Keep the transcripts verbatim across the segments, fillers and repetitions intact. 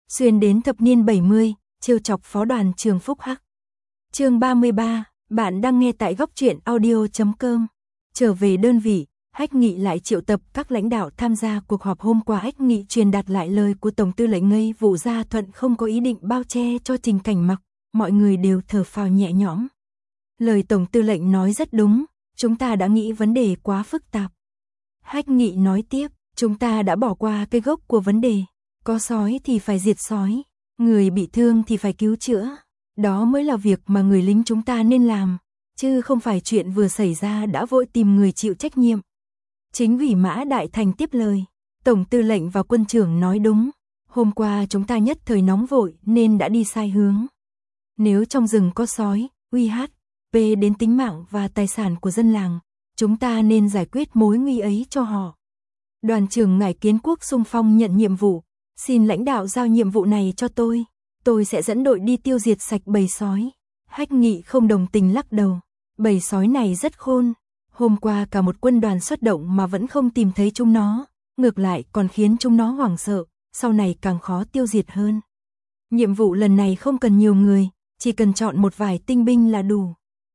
xuyên đến thập niên bảy mươi, trêu chọc phó đoàn trưởng Phúc Hắc. Chương ba mươi ba, bạn đang nghe tại góc truyện audio chấm com. Trở về đơn vị, Hách Nghị lại triệu tập các lãnh đạo tham gia cuộc họp hôm qua. Hách Nghị truyền đạt lại lời của Tổng tư lệnh Ngây Vũ Gia Thuận không có ý định bao che cho Trình Cảnh Mặc, mọi người đều thở phào nhẹ nhõm. Lời Tổng tư lệnh nói rất đúng, chúng ta đã nghĩ vấn đề quá phức tạp. Hách Nghị nói tiếp, chúng ta đã bỏ qua cái gốc của vấn đề, có sói thì phải diệt sói, người bị thương thì phải cứu chữa, đó mới là việc mà người lính chúng ta nên làm, chứ không phải chuyện vừa xảy ra đã vội tìm người chịu trách nhiệm. Chính ủy Mã Đại Thành tiếp lời, Tổng tư lệnh và quân trưởng nói đúng, hôm qua chúng ta nhất thời nóng vội nên đã đi sai hướng. Nếu trong rừng có sói, uy hiếp đến tính mạng và tài sản của dân làng, chúng ta nên giải quyết mối nguy ấy cho họ. Đoàn trưởng Ngải Kiến Quốc xung phong nhận nhiệm vụ, xin lãnh đạo giao nhiệm vụ này cho tôi, tôi sẽ dẫn đội đi tiêu diệt sạch bầy sói. Hách Nghị không đồng tình lắc đầu, bầy sói này rất khôn, hôm qua cả một quân đoàn xuất động mà vẫn không tìm thấy chúng nó, ngược lại còn khiến chúng nó hoảng sợ, sau này càng khó tiêu diệt hơn. Nhiệm vụ lần này không cần nhiều người, chỉ cần chọn một vài tinh binh là đủ.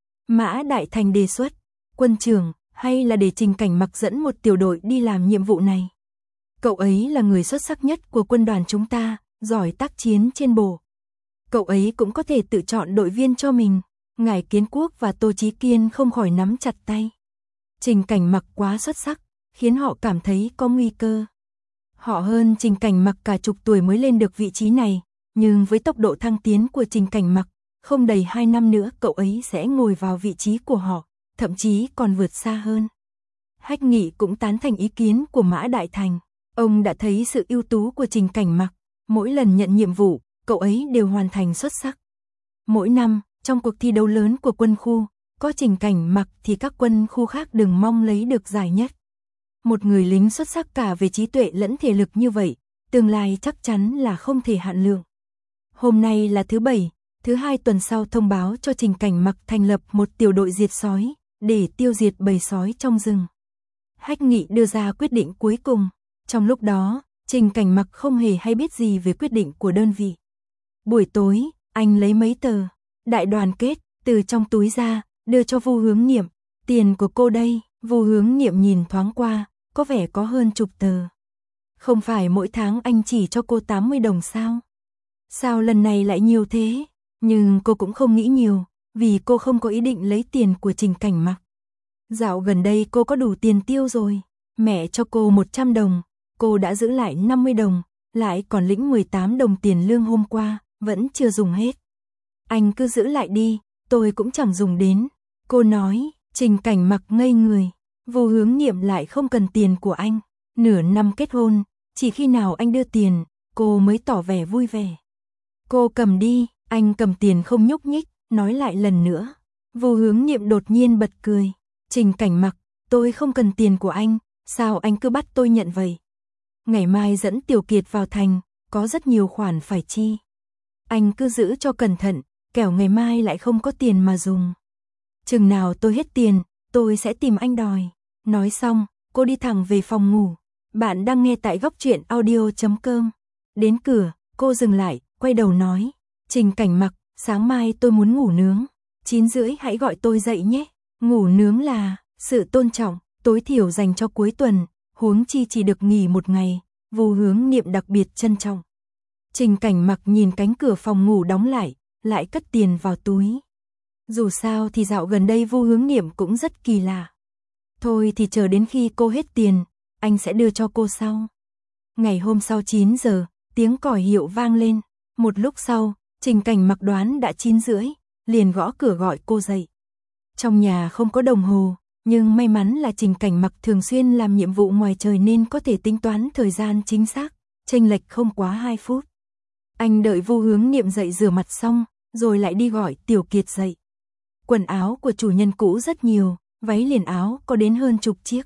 Mã Đại Thành đề xuất, quân trưởng, hay là để Trình Cảnh Mặc dẫn một tiểu đội đi làm nhiệm vụ này. Cậu ấy là người xuất sắc nhất của quân đoàn chúng ta, giỏi tác chiến trên bộ. Cậu ấy cũng có thể tự chọn đội viên cho mình. Ngải Kiến Quốc và Tô Chí Kiên không khỏi nắm chặt tay. Trình Cảnh Mặc quá xuất sắc, khiến họ cảm thấy có nguy cơ. Họ hơn Trình Cảnh Mặc cả chục tuổi mới lên được vị trí này, nhưng với tốc độ thăng tiến của Trình Cảnh Mặc, không đầy hai năm nữa cậu ấy sẽ ngồi vào vị trí của họ, thậm chí còn vượt xa hơn. Hách Nghị cũng tán thành ý kiến của Mã Đại Thành. Ông đã thấy sự ưu tú của Trình Cảnh Mặc, mỗi lần nhận nhiệm vụ, cậu ấy đều hoàn thành xuất sắc. Mỗi năm, trong cuộc thi đấu lớn của quân khu, có Trình Cảnh Mặc thì các quân khu khác đừng mong lấy được giải nhất. Một người lính xuất sắc cả về trí tuệ lẫn thể lực như vậy, tương lai chắc chắn là không thể hạn lượng. Hôm nay là thứ bảy, thứ hai tuần sau thông báo cho Trình Cảnh Mặc thành lập một tiểu đội diệt sói, để tiêu diệt bầy sói trong rừng. Hách Nghị đưa ra quyết định cuối cùng. Trong lúc đó, Trình Cảnh Mặc không hề hay biết gì về quyết định của đơn vị. Buổi tối, anh lấy mấy tờ đại đoàn kết từ trong túi ra, đưa cho Vu Hướng Niệm. Tiền của cô đây. Vu Hướng Niệm nhìn thoáng qua, có vẻ có hơn chục tờ. Không phải mỗi tháng anh chỉ cho cô tám mươi đồng sao? Sao lần này lại nhiều thế? Nhưng cô cũng không nghĩ nhiều, vì cô không có ý định lấy tiền của Trình Cảnh Mặc. Dạo gần đây cô có đủ tiền tiêu rồi. Mẹ cho cô một trăm đồng, cô đã giữ lại năm mươi đồng, lại còn lĩnh mười tám đồng tiền lương hôm qua, vẫn chưa dùng hết. Anh cứ giữ lại đi, tôi cũng chẳng dùng đến. Cô nói. Trình Cảnh Mặc ngây người. Vu Hướng Niệm lại không cần tiền của anh. Nửa năm kết hôn, chỉ khi nào anh đưa tiền, cô mới tỏ vẻ vui vẻ. Cô cầm đi. Anh cầm tiền không nhúc nhích, nói lại lần nữa. Vu Hướng Niệm đột nhiên bật cười. Trình Cảnh Mặc, tôi không cần tiền của anh, sao anh cứ bắt tôi nhận vậy? Ngày mai dẫn Tiểu Kiệt vào thành, có rất nhiều khoản phải chi. Anh cứ giữ cho cẩn thận, kẻo ngày mai lại không có tiền mà dùng. Chừng nào tôi hết tiền, tôi sẽ tìm anh đòi. Nói xong, cô đi thẳng về phòng ngủ. Bạn đang nghe tại góc truyện audio chấm com. Đến cửa, cô dừng lại, quay đầu nói. Trình Cảnh Mặc, sáng mai tôi muốn ngủ nướng. Chín rưỡi hãy gọi tôi dậy nhé. Ngủ nướng là sự tôn trọng, tối thiểu dành cho cuối tuần, huống chi chỉ được nghỉ một ngày. Vu Hướng Niệm đặc biệt trân trọng. Trình Cảnh Mặc nhìn cánh cửa phòng ngủ đóng lại, lại cất tiền vào túi. Dù sao thì dạo gần đây Vu Hướng Niệm cũng rất kỳ lạ. Thôi thì chờ đến khi cô hết tiền, anh sẽ đưa cho cô sau. Ngày hôm sau chín giờ, tiếng còi hiệu vang lên. Một lúc sau, Trình Cảnh Mặc đoán đã chín rưỡi, liền gõ cửa gọi cô dậy. Trong nhà không có đồng hồ, nhưng may mắn là Trình Cảnh Mặc thường xuyên làm nhiệm vụ ngoài trời nên có thể tính toán thời gian chính xác, chênh lệch không quá hai phút. Anh đợi Vu Hướng Niệm dậy rửa mặt xong, rồi lại đi gọi Tiểu Kiệt dậy. Quần áo của chủ nhân cũ rất nhiều, váy liền áo có đến hơn chục chiếc.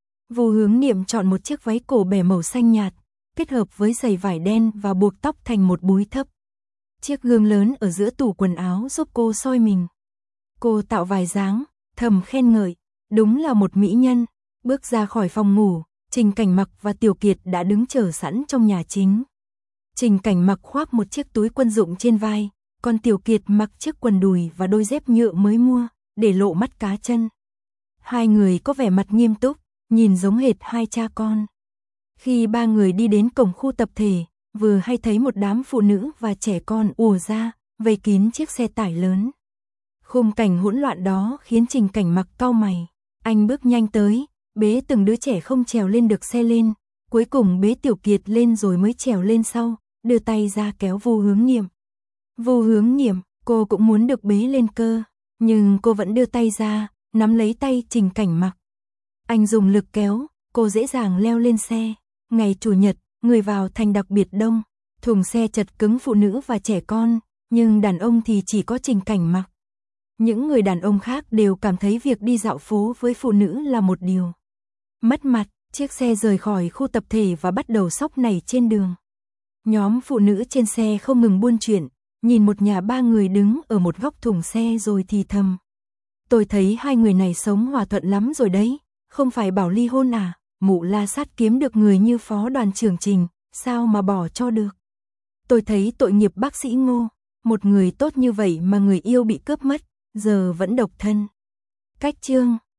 Vu Hướng Niệm chọn một chiếc váy cổ bẻ màu xanh nhạt, kết hợp với giày vải đen và buộc tóc thành một búi thấp. Chiếc gương lớn ở giữa tủ quần áo giúp cô soi mình. Cô tạo vài dáng, thầm khen ngợi, đúng là một mỹ nhân. Bước ra khỏi phòng ngủ, Trình Cảnh Mặc và Tiểu Kiệt đã đứng chờ sẵn trong nhà chính. Trình Cảnh Mặc khoác một chiếc túi quân dụng trên vai, còn Tiểu Kiệt mặc chiếc quần đùi và đôi dép nhựa mới mua, để lộ mắt cá chân. Hai người có vẻ mặt nghiêm túc, nhìn giống hệt hai cha con. Khi ba người đi đến cổng khu tập thể, vừa hay thấy một đám phụ nữ và trẻ con ùa ra, vây kín chiếc xe tải lớn. Khung cảnh hỗn loạn đó khiến Trình Cảnh Mặc cau mày. Anh bước nhanh tới, bế từng đứa trẻ không trèo lên được xe lên, cuối cùng bế Tiểu Kiệt lên rồi mới trèo lên sau, đưa tay ra kéo Vu Hướng Niệm. Vu Hướng Niệm, cô cũng muốn được bế lên cơ, nhưng cô vẫn đưa tay ra, nắm lấy tay Trình Cảnh Mặc. Anh dùng lực kéo, cô dễ dàng leo lên xe. Ngày Chủ nhật, người vào thành đặc biệt đông, thùng xe chật cứng phụ nữ và trẻ con, nhưng đàn ông thì chỉ có Trình Cảnh Mặc. Những người đàn ông khác đều cảm thấy việc đi dạo phố với phụ nữ là một điều mất mặt. Chiếc xe rời khỏi khu tập thể và bắt đầu xóc nảy trên đường. Nhóm phụ nữ trên xe không ngừng buôn chuyện, nhìn một nhà ba người đứng ở một góc thùng xe rồi thì thầm. Tôi thấy hai người này sống hòa thuận lắm rồi đấy, không phải bảo ly hôn à, Mụ La Sát kiếm được người như phó đoàn trưởng Trình, sao mà bỏ cho được. Tôi thấy tội nghiệp bác sĩ Ngô, một người tốt như vậy mà người yêu bị cướp mất, giờ vẫn độc thân. Cách chương